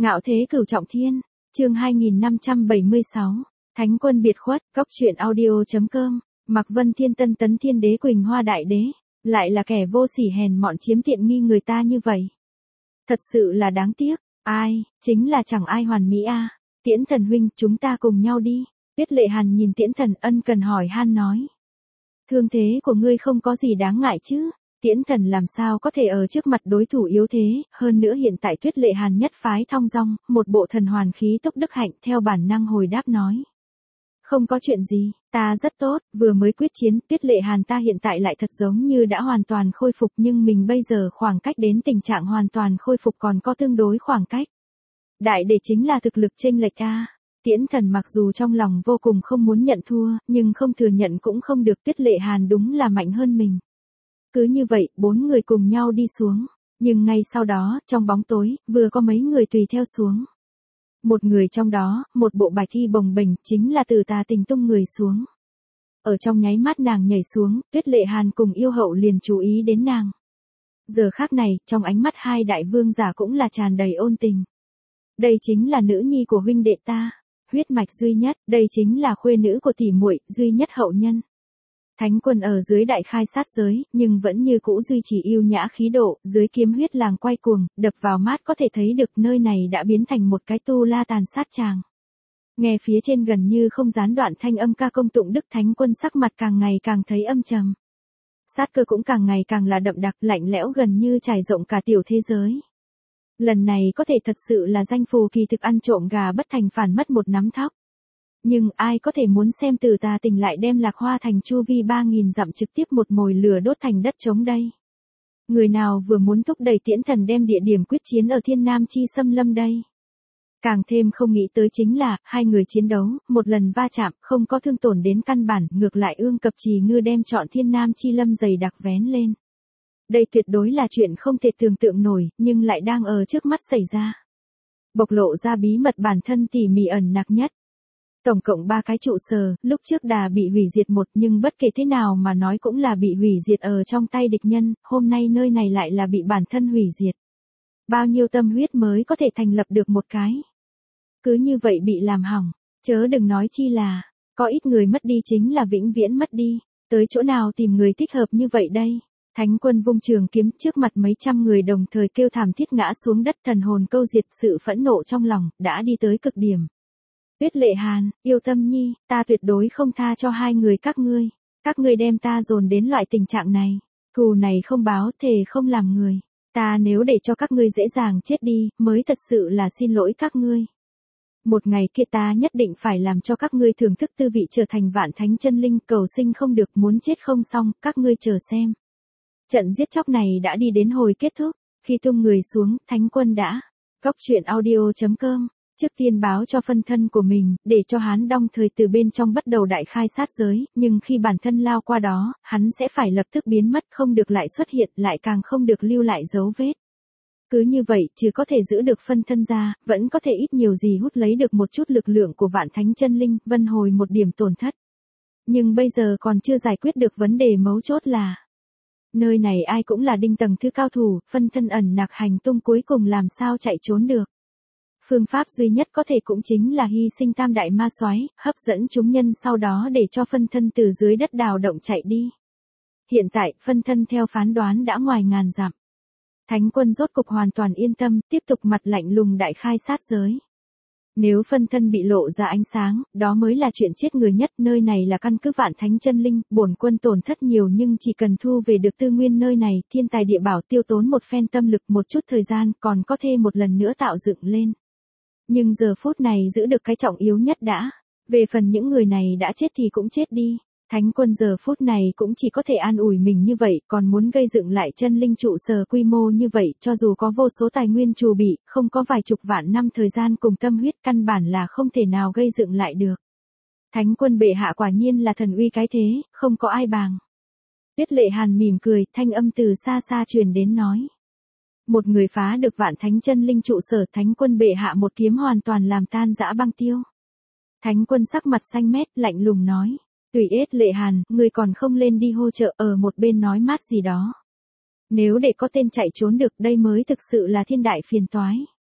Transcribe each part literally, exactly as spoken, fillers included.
Ngạo thế cửu trọng thiên, chương hai nghìn năm trăm bảy mươi sáu, Thánh quân biệt khuất, cóc truyện audio.com, Mạc Vân Thiên Tân Tấn Thiên Đế Quỳnh Hoa Đại Đế, lại là kẻ vô sỉ hèn mọn chiếm tiện nghi người ta như vậy. Thật sự là đáng tiếc, ai, chính là chẳng ai hoàn mỹ a. Tiễn Thần huynh, chúng ta cùng nhau đi. Tuyết Lệ Hàn nhìn Tiễn Thần ân cần hỏi han nói. Thương thế của ngươi không có gì đáng ngại chứ? Tiễn Thần làm sao có thể ở trước mặt đối thủ yếu thế, hơn nữa hiện tại Tuyết Lệ Hàn nhất phái thong dong, một bộ thần hoàn khí tốc đức hạnh theo bản năng hồi đáp nói. Không có chuyện gì, ta rất tốt, vừa mới quyết chiến, Tuyết Lệ Hàn ta hiện tại lại thật giống như đã hoàn toàn khôi phục nhưng mình bây giờ khoảng cách đến tình trạng hoàn toàn khôi phục còn có tương đối khoảng cách. Đại để chính là thực lực chênh lệch a. Tiễn Thần mặc dù trong lòng vô cùng không muốn nhận thua, nhưng không thừa nhận cũng không được, Tuyết Lệ Hàn đúng là mạnh hơn mình. Cứ như vậy, bốn người cùng nhau đi xuống, nhưng ngay sau đó, trong bóng tối, vừa có mấy người tùy theo xuống. Một người trong đó, một bộ bạch thi bồng bềnh, chính là Từ Tà Tình tung người xuống. Ở trong nháy mắt nàng nhảy xuống, Tuyết Lệ Hàn cùng yêu hậu liền chú ý đến nàng. Giờ khác này, trong ánh mắt hai đại vương giả cũng là tràn đầy ôn tình. Đây chính là nữ nhi của huynh đệ ta, huyết mạch duy nhất, đây chính là khuê nữ của tỷ muội, duy nhất hậu nhân. Thánh quân ở dưới đại khai sát giới, nhưng vẫn như cũ duy trì yêu nhã khí độ, dưới kiếm huyết làng quay cuồng, đập vào mắt có thể thấy được nơi này đã biến thành một cái tu la tàn sát tràng. Nghe phía trên gần như không gián đoạn thanh âm ca công tụng đức, thánh quân sắc mặt càng ngày càng thấy âm trầm. Sát cơ cũng càng ngày càng là đậm đặc, lạnh lẽo gần như trải rộng cả tiểu thế giới. Lần này có thể thật sự là danh phù kỳ thực ăn trộm gà bất thành phản mất một nắm thóc. Nhưng ai có thể muốn xem Từ Tà Tình lại đem Lạc Hoa thành chu vi ba nghìn dặm trực tiếp một mồi lửa đốt thành đất trống đây? Người nào vừa muốn thúc đẩy Tiễn Thần đem địa điểm quyết chiến ở Thiên Nam Chi Xâm Lâm đây? Càng thêm không nghĩ tới chính là, hai người chiến đấu, một lần va chạm, không có thương tổn đến căn bản, ngược lại Ương Cập Trì Ngư đem chọn Thiên Nam Chi Lâm dày đặc vén lên. Đây tuyệt đối là chuyện không thể tưởng tượng nổi, nhưng lại đang ở trước mắt xảy ra. Bộc lộ ra bí mật bản thân tỉ mỉ ẩn nặc nhất. Tổng cộng ba cái trụ sở, lúc trước đà bị hủy diệt một nhưng bất kể thế nào mà nói cũng là bị hủy diệt ở trong tay địch nhân, hôm nay nơi này lại là bị bản thân hủy diệt. Bao nhiêu tâm huyết mới có thể thành lập được một cái. Cứ như vậy bị làm hỏng, chớ đừng nói chi là, có ít người mất đi chính là vĩnh viễn mất đi, tới chỗ nào tìm người thích hợp như vậy đây. Thánh quân vung trường kiếm trước mặt mấy trăm người đồng thời kêu thảm thiết ngã xuống đất, thần hồn câu diệt, sự phẫn nộ trong lòng, đã đi tới cực điểm. Tuyết Lệ Hàn, yêu tâm nhi, ta tuyệt đối không tha cho hai người các ngươi. Các ngươi đem ta dồn đến loại tình trạng này. Thù này không báo, thề không làm người. Ta nếu để cho các ngươi dễ dàng chết đi, mới thật sự là xin lỗi các ngươi. Một ngày kia ta nhất định phải làm cho các ngươi thưởng thức tư vị trở thành vạn thánh chân linh, cầu sinh không được, muốn chết không xong, các ngươi chờ xem. Trận giết chóc này đã đi đến hồi kết thúc. Khi tung người xuống, thánh quân đã. Cóc truyện audio.com. Trước tiên báo cho phân thân của mình, để cho hắn đong thời từ bên trong bắt đầu đại khai sát giới, nhưng khi bản thân lao qua đó, hắn sẽ phải lập tức biến mất, không được lại xuất hiện, lại càng không được lưu lại dấu vết. Cứ như vậy, chứ có thể giữ được phân thân ra, vẫn có thể ít nhiều gì hút lấy được một chút lực lượng của vạn thánh chân linh, vân hồi một điểm tổn thất. Nhưng bây giờ còn chưa giải quyết được vấn đề mấu chốt là, nơi này ai cũng là đinh tầng thứ cao thủ, phân thân ẩn nặc hành tung cuối cùng làm sao chạy trốn được. Phương pháp duy nhất có thể cũng chính là hy sinh tam đại ma soái, hấp dẫn chúng nhân sau đó để cho phân thân từ dưới đất đào động chạy đi. Hiện tại, phân thân theo phán đoán đã ngoài ngàn dặm. Thánh quân rốt cục hoàn toàn yên tâm, tiếp tục mặt lạnh lùng đại khai sát giới. Nếu phân thân bị lộ ra ánh sáng, đó mới là chuyện chết người nhất, nơi này là căn cứ vạn thánh chân linh, bổn quân tổn thất nhiều nhưng chỉ cần thu về được tư nguyên nơi này, thiên tài địa bảo tiêu tốn một phen tâm lực một chút thời gian, còn có thể một lần nữa tạo dựng lên. Nhưng giờ phút này giữ được cái trọng yếu nhất đã. Về phần những người này đã chết thì cũng chết đi. Thánh quân giờ phút này cũng chỉ có thể an ủi mình như vậy, còn muốn gây dựng lại chân linh trụ sở quy mô như vậy, cho dù có vô số tài nguyên trù bị, không có vài chục vạn năm thời gian cùng tâm huyết, căn bản là không thể nào gây dựng lại được. Thánh quân bệ hạ quả nhiên là thần uy cái thế, không có ai bằng. Tuyết Lệ Hàn mỉm cười, thanh âm từ xa xa truyền đến nói. Một người phá được vạn thánh chân linh trụ sở, thánh quân bệ hạ một kiếm hoàn toàn làm tan dã băng tiêu. Thánh quân sắc mặt xanh mét, lạnh lùng nói. Tùy Yết Lệ Hàn, người còn không lên đi hỗ trợ, ở một bên nói mát gì đó. Nếu để có tên chạy trốn được, đây mới thực sự là thiên đại phiền toái.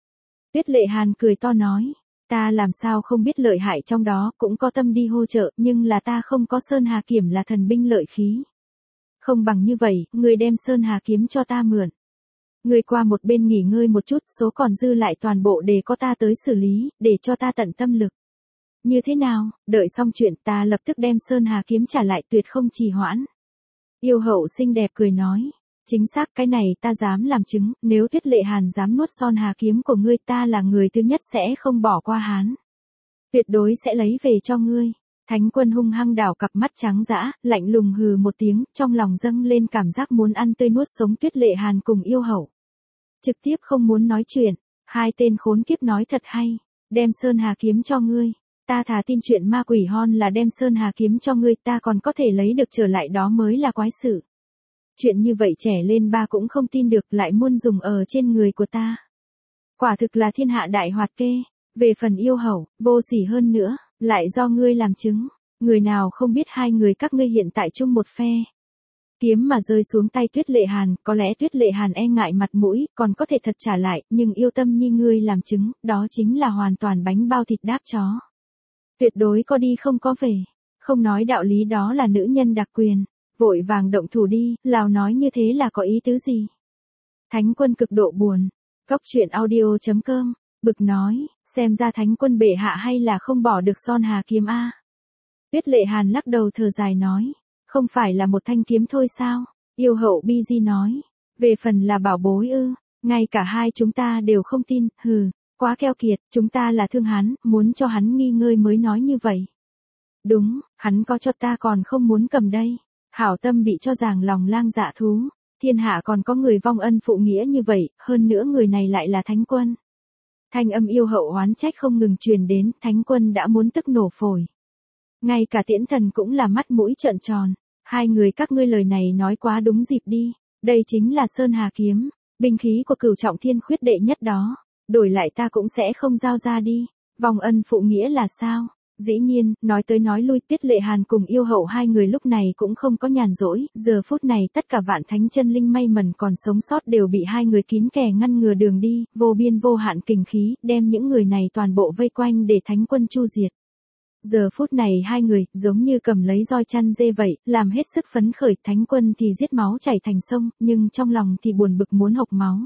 Tuyết Lệ Hàn cười to nói, ta làm sao không biết lợi hại trong đó, cũng có tâm đi hỗ trợ, nhưng là ta không có Sơn Hà Kiểm là thần binh lợi khí. Không bằng như vậy, ngươi đem Sơn Hà Kiếm cho ta mượn. Ngươi qua một bên nghỉ ngơi một chút, số còn dư lại toàn bộ để có ta tới xử lý, để cho ta tận tâm lực. Như thế nào, đợi xong chuyện ta lập tức đem Sơn Hà Kiếm trả lại, tuyệt không trì hoãn. Yêu hậu xinh đẹp cười nói, chính xác, cái này ta dám làm chứng, nếu Tuyết Lệ Hàn dám nuốt Sơn Hà Kiếm của ngươi, ta là người thứ nhất sẽ không bỏ qua hắn. Tuyệt đối sẽ lấy về cho ngươi. Thánh Quân hung hăng đảo cặp mắt trắng dã, lạnh lùng hừ một tiếng, trong lòng dâng lên cảm giác muốn ăn tươi nuốt sống Tuyết Lệ Hàn cùng yêu hậu. Trực tiếp không muốn nói chuyện, hai tên khốn kiếp nói thật hay, đem Sơn Hà Kiếm cho ngươi. Ta thà tin chuyện ma quỷ hon là đem Sơn Hà Kiếm cho ngươi, ta còn có thể lấy được trở lại, đó mới là quái sự. Chuyện như vậy trẻ lên ba cũng không tin được, lại muốn dùng ở trên người của ta. Quả thực là thiên hạ đại hoạt kê. Về phần yêu hậu, vô sỉ hơn nữa, lại do ngươi làm chứng. Người nào không biết hai người các ngươi hiện tại chung một phe. Kiếm mà rơi xuống tay Tuyết Lệ Hàn, có lẽ Tuyết Lệ Hàn e ngại mặt mũi, còn có thể thật trả lại, nhưng yêu tâm nhi ngươi làm chứng, đó chính là hoàn toàn bánh bao thịt đáp chó. Tuyệt đối có đi không có về. Không nói đạo lý, đó là nữ nhân đặc quyền. Vội vàng động thủ đi, Lào nói như thế là có ý tứ gì? Thánh Quân cực độ buồn. Góc truyện audio chấm com, bực nói, xem ra Thánh Quân bệ hạ hay là không bỏ được Sơn Hà Kiếm a. Tuyết Lệ Hàn lắc đầu thở dài nói, không phải là một thanh kiếm thôi sao? Yêu hậu Bi Di nói, về phần là bảo bối ư, ngay cả hai chúng ta đều không tin, hừ, quá keo kiệt, chúng ta là thương hắn, muốn cho hắn nghi ngơi mới nói như vậy. Đúng, hắn có cho ta còn không muốn cầm đây. Hảo tâm bị cho rằng lòng lang dạ thú, thiên hạ còn có người vong ân phụ nghĩa như vậy, hơn nữa người này lại là Thánh Quân. Thanh âm yêu hậu oán trách không ngừng truyền đến, Thánh Quân đã muốn tức nổ phổi. Ngay cả Tiễn Thần cũng là mắt mũi trợn tròn, hai người các ngươi lời này nói quá đúng dịp đi, đây chính là Sơn Hà Kiếm, binh khí của Cửu Trọng Thiên khuyết đệ nhất đó, đổi lại ta cũng sẽ không giao ra đi, vong ân phụ nghĩa là sao? Dĩ nhiên, nói tới nói lui, Tuyết Lệ Hàn cùng yêu hậu hai người lúc này cũng không có nhàn rỗi, giờ phút này tất cả vạn thánh chân linh may mẩn còn sống sót đều bị hai người kín kẻ ngăn ngừa đường đi, vô biên vô hạn kình khí, đem những người này toàn bộ vây quanh để Thánh Quân chu diệt. Giờ phút này hai người, giống như cầm lấy roi chăn dê vậy, làm hết sức phấn khởi, Thánh Quân thì giết máu chảy thành sông, nhưng trong lòng thì buồn bực muốn hộc máu.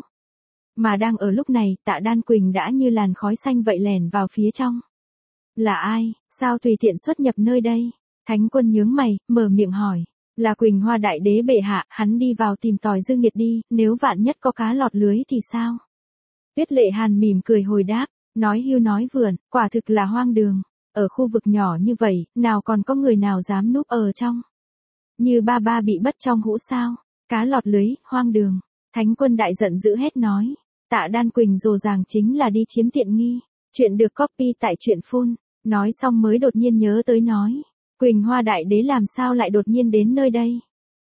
Mà đang ở lúc này, Tạ Đan Quỳnh đã như làn khói xanh vậy lẻn vào phía trong. Là ai, sao tùy tiện xuất nhập nơi đây? Thánh Quân nhướng mày, mở miệng hỏi. Là Quỳnh Hoa Đại Đế bệ hạ, hắn đi vào tìm tòi dương nhiệt đi, nếu vạn nhất có cá lọt lưới thì sao? Tuyết Lệ Hàn mỉm cười hồi đáp, nói hưu nói vượn, quả thực là hoang đường. Ở khu vực nhỏ như vậy, nào còn có người nào dám núp ở trong? Như ba ba bị bất trong hũ sao? Cá lọt lưới, hoang đường. Thánh Quân đại giận dữ hét nói. Tạ Đan Quỳnh rồ ràng chính là đi chiếm tiện nghi. Chuyện được copy tại truyện phun. Nói xong mới đột nhiên nhớ tới nói. Quỳnh Hoa Đại Đế làm sao lại đột nhiên đến nơi đây?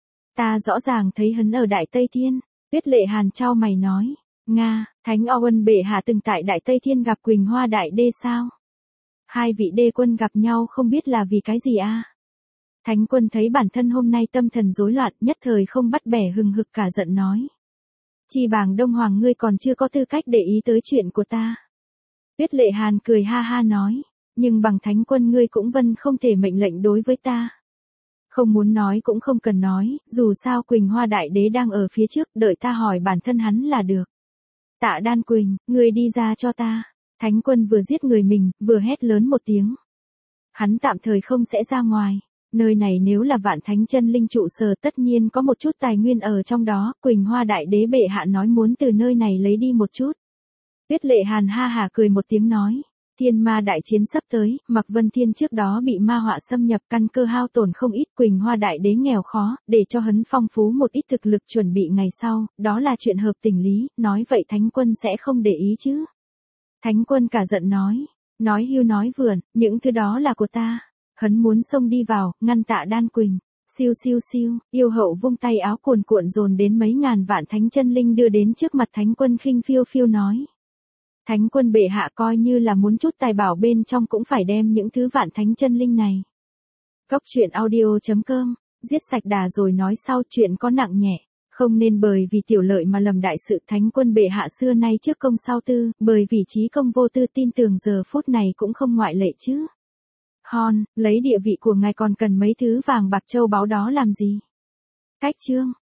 Ta rõ ràng thấy hắn ở Đại Tây Thiên. Tuyết Lệ Hàn trao mày nói. Nga, Thánh Owen bệ hạ từng tại Đại Tây Thiên gặp Quỳnh Hoa Đại Đế sao? Hai vị đế quân gặp nhau không biết là vì cái gì a? À? Thánh Quân thấy bản thân hôm nay tâm thần rối loạn, nhất thời không bắt bẻ hừng hực cả giận nói. Chi bàng Đông Hoàng ngươi còn chưa có tư cách để ý tới chuyện của ta. Tuyết Lệ Hàn cười ha ha nói. Nhưng bằng Thánh Quân ngươi cũng vân không thể mệnh lệnh đối với ta. Không muốn nói cũng không cần nói, dù sao Quỳnh Hoa Đại Đế đang ở phía trước, đợi ta hỏi bản thân hắn là được. Tạ Đan Quỳnh, ngươi đi ra cho ta. Thánh Quân vừa giết người mình, vừa hét lớn một tiếng. Hắn tạm thời không sẽ ra ngoài. Nơi này nếu là vạn thánh chân linh trụ sở tất nhiên có một chút tài nguyên ở trong đó, Quỳnh Hoa Đại Đế bệ hạ nói muốn từ nơi này lấy đi một chút. Tuyết Lệ Hàn ha hả cười một tiếng nói. Thiên ma đại chiến sắp tới, Mạc Vân Thiên trước đó bị ma họa xâm nhập căn cơ hao tổn không ít, Quỳnh Hoa Đại Đế nghèo khó, để cho hắn phong phú một ít thực lực chuẩn bị ngày sau, đó là chuyện hợp tình lý, nói vậy Thánh Quân sẽ không để ý chứ. Thánh Quân cả giận nói, nói hưu nói vượn, những thứ đó là của ta. Hắn muốn xông đi vào, ngăn Tạ Đan Quỳnh. Siêu siêu siêu, yêu hậu vung tay áo cuồn cuộn dồn đến mấy ngàn vạn thánh chân linh đưa đến trước mặt Thánh Quân khinh phiêu phiêu nói. Thánh Quân bệ hạ coi như là muốn chút tài bảo bên trong cũng phải đem những thứ vạn thánh chân linh này. Góc truyện audio chấm com, giết sạch đà rồi nói sau, chuyện có nặng nhẹ, Không nên bởi vì tiểu lợi mà lầm đại sự, thánh quân bệ hạ xưa nay trước công sau tư, bởi vì trí công vô tư, tin tưởng giờ phút này cũng không ngoại lệ chứ. Hon, lấy địa vị của ngài còn cần mấy thứ vàng bạc châu báu đó làm gì? Cách chương